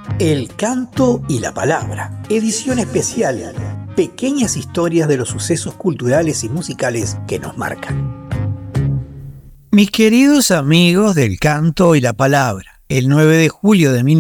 El canto y la palabra. Edición especial. Pequeñas historias de los sucesos culturales y musicales que nos marcan. Mis queridos amigos del canto y la palabra, el 9 de julio de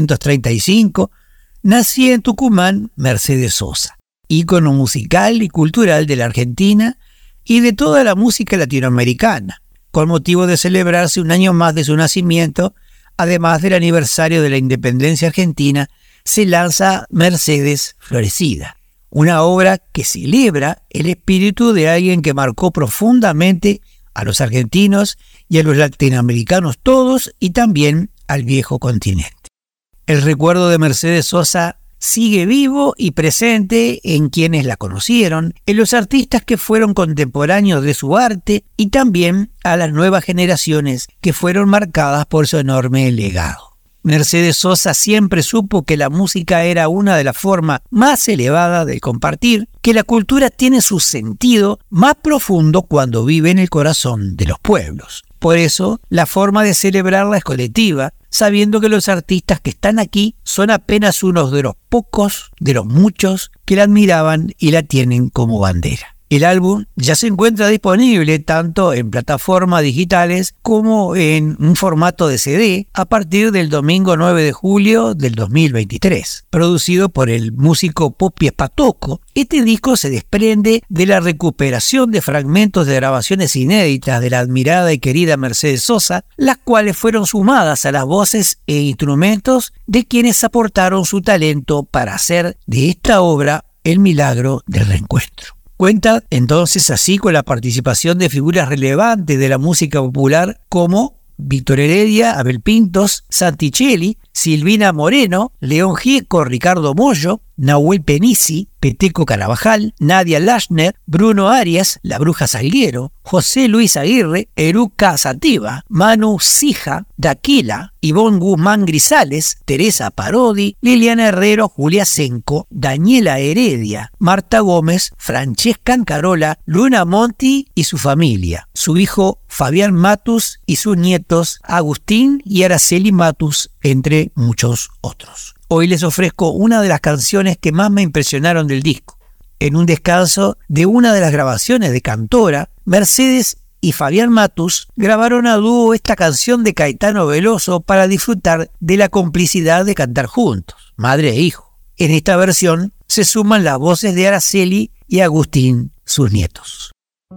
1935 nacía en Tucumán Mercedes Sosa, ícono musical y cultural de la Argentina y de toda la música latinoamericana. Con motivo de celebrarse un año más de su nacimiento, además del aniversario de la independencia argentina, se lanza Mercedes Florecida, una obra que celebra el espíritu de alguien que marcó profundamente a los argentinos y a los latinoamericanos todos y también al viejo continente. El recuerdo de Mercedes Sosa sigue vivo y presente en quienes la conocieron, en los artistas que fueron contemporáneos de su arte y también a las nuevas generaciones que fueron marcadas por su enorme legado. Mercedes Sosa siempre supo que la música era una de las formas más elevadas de compartir, que la cultura tiene su sentido más profundo cuando vive en el corazón de los pueblos. Por eso, la forma de celebrarla es colectiva, sabiendo que los artistas que están aquí son apenas unos de los pocos, de los muchos, que la admiraban y la tienen como bandera. El álbum ya se encuentra disponible tanto en plataformas digitales como en un formato de CD a partir del domingo 9 de julio del 2023. Producido por el músico Popi Espatoco, este disco se desprende de la recuperación de fragmentos de grabaciones inéditas de la admirada y querida Mercedes Sosa, las cuales fueron sumadas a las voces e instrumentos de quienes aportaron su talento para hacer de esta obra el milagro del reencuentro. Cuenta entonces así con la participación de figuras relevantes de la música popular como Víctor Heredia, Abel Pintos, Santicelli, Silvina Moreno, León Gieco, Ricardo Mollo, Nahuel Penisi, Peteco Carabajal, Nadia Lashner, Bruno Arias, La Bruja Salguero, José Luis Aguirre, Eruca Sativa, Manu Sija, Daquila, Ivonne Guzmán Grisales, Teresa Parodi, Liliana Herrero, Julia Senco, Daniela Heredia, Marta Gómez, Francesca Ancarola, Luna Monti y su familia, su hijo Fabián Matus y sus nietos Agustín y Araceli Matus, entre muchos otros. Hoy les ofrezco una de las canciones que más me impresionaron del disco. En un descanso de una de las grabaciones de Cantora, Mercedes y Fabián Matus grabaron a dúo esta canción de Caetano Veloso para disfrutar de la complicidad de cantar juntos, madre e hijo. En esta versión se suman las voces de Araceli y Agustín, sus nietos.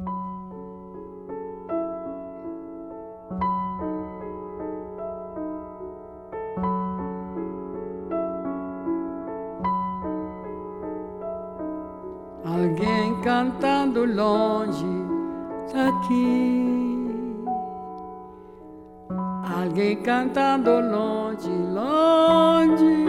Alguém cantando longe daqui, alguém cantando longe, longe.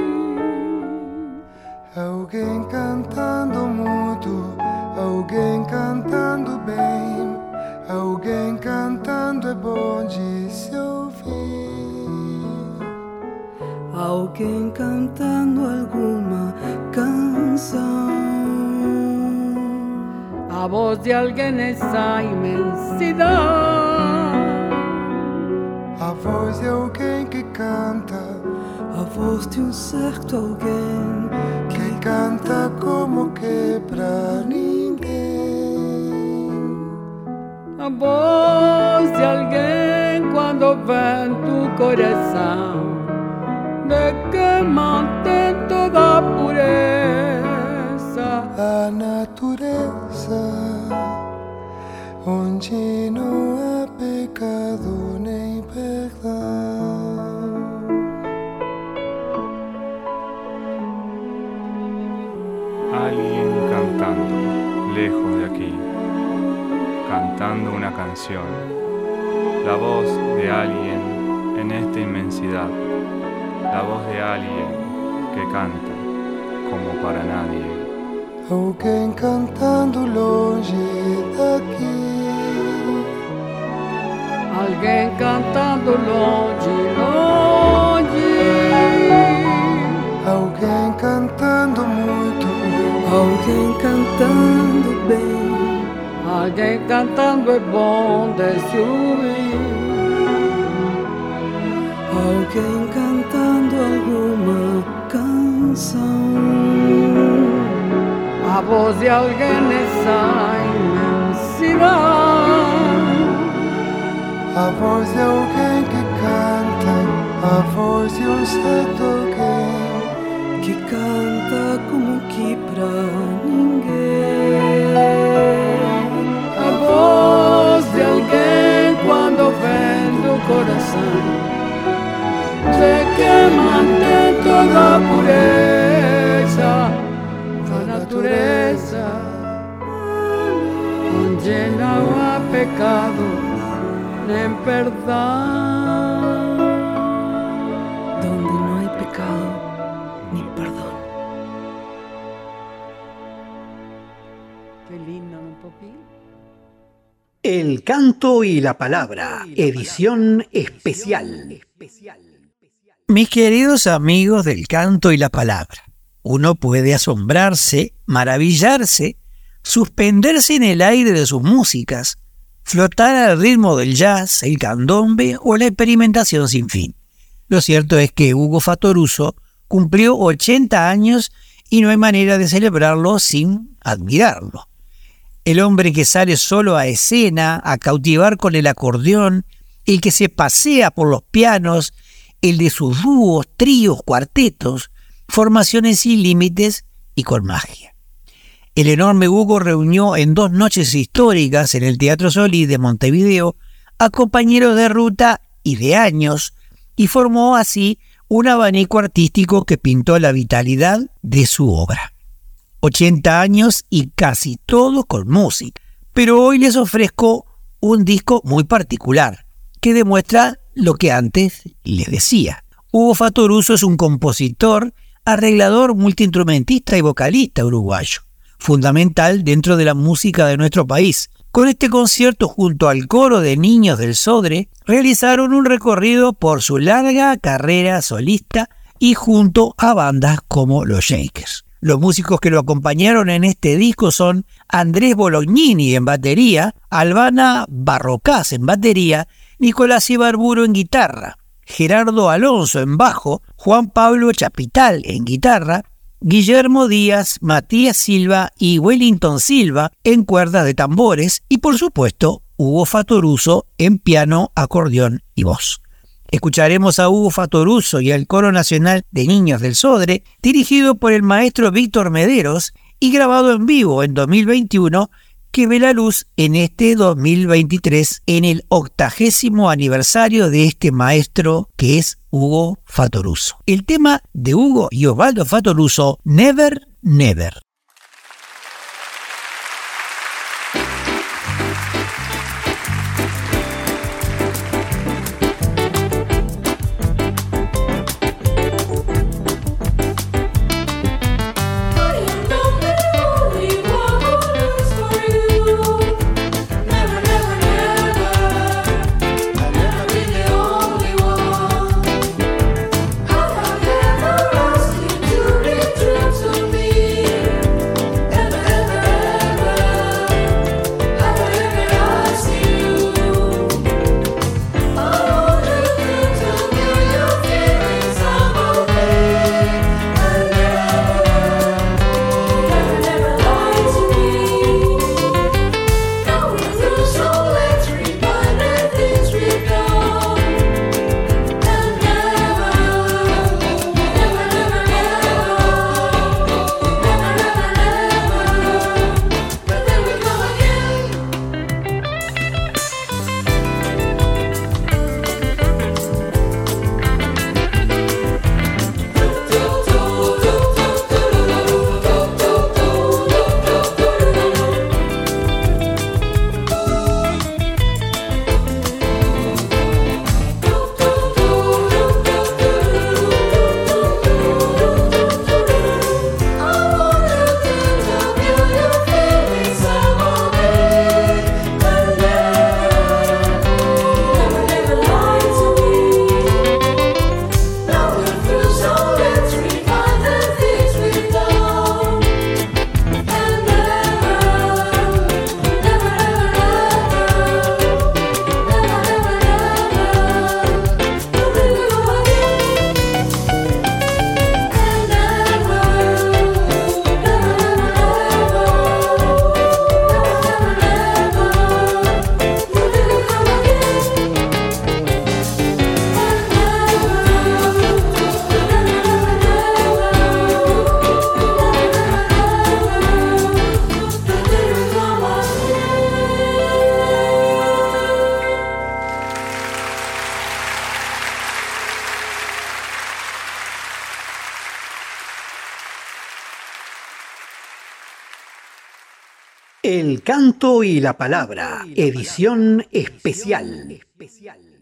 Alguém cantando mudo, alguém cantando bem, alguém cantando é bom de se ouvir. Alguém cantando alguma canção. A voz de alguém nessa imensidão. A voz de alguém que canta, a voz de um certo alguém que canta como que pra ninguém. A voz de alguém quando vem do coração, de que mantém toda a pureza. A natureza, onde não há pecado nem perdão. Alguien cantando, lejos de aquí, cantando una canción, la voz de alguien en esta inmensidad, la voz de alguien que canta como para nadie. Alguém cantando longe daqui, alguém cantando longe, longe. Alguém cantando muito, alguém cantando bem, alguém cantando é bom de se ouvir. Alguém cantando alguma voz de alguien esa inmensidad. A voz de alguém que canta, a voz de certo alguém que canta como que pra ninguém. A voz de alguém quando vem do coração, de que mantém toda a pureza da natureza, onde não há pecado nem perdão, donde no hay pecado ni perdón. Qué lindo, ¿no, Popi? El canto y la palabra, edición especial. Mis queridos amigos del canto y la palabra, uno puede asombrarse, maravillarse, suspenderse en el aire de sus músicas, flotar al ritmo del jazz, el candombe o la experimentación sin fin. Lo cierto es que Hugo Fattoruso cumplió 80 años y no hay manera de celebrarlo sin admirarlo. El hombre que sale solo a escena, a cautivar con el acordeón, el que se pasea por los pianos, el de sus dúos, tríos, cuartetos, formaciones sin límites y con magia. El enorme Hugo reunió en 2 noches históricas en el Teatro Solís de Montevideo a compañeros de ruta y de años y formó así un abanico artístico que pintó la vitalidad de su obra. 80 años y casi todo con música, pero hoy les ofrezco un disco muy particular que demuestra lo que antes les decía. Hugo Fattoruso es un compositor, arreglador, multiinstrumentista y vocalista uruguayo, fundamental dentro de la música de nuestro país. Con este concierto junto al coro de niños del Sodre realizaron un recorrido por su larga carrera solista y junto a bandas como los Shakers. Los músicos que lo acompañaron en este disco son Andrés Bolognini en batería, Albana Barrocás en batería, Nicolás Ibarburo en guitarra, Gerardo Alonso en bajo, Juan Pablo Chapital en guitarra, Guillermo Díaz, Matías Silva y Wellington Silva en cuerdas de tambores y por supuesto Hugo Fattoruso en piano, acordeón y voz. Escucharemos a Hugo Fattoruso y al Coro Nacional de Niños del Sodre, dirigido por el maestro Víctor Mederos y grabado en vivo en 2021, que ve la luz en este 2023 en el 80º aniversario de este maestro que es Hugo Fattoruso. El tema de Hugo y Osvaldo Fattoruso, Never, Never. To be true to me. El canto y la palabra, edición especial.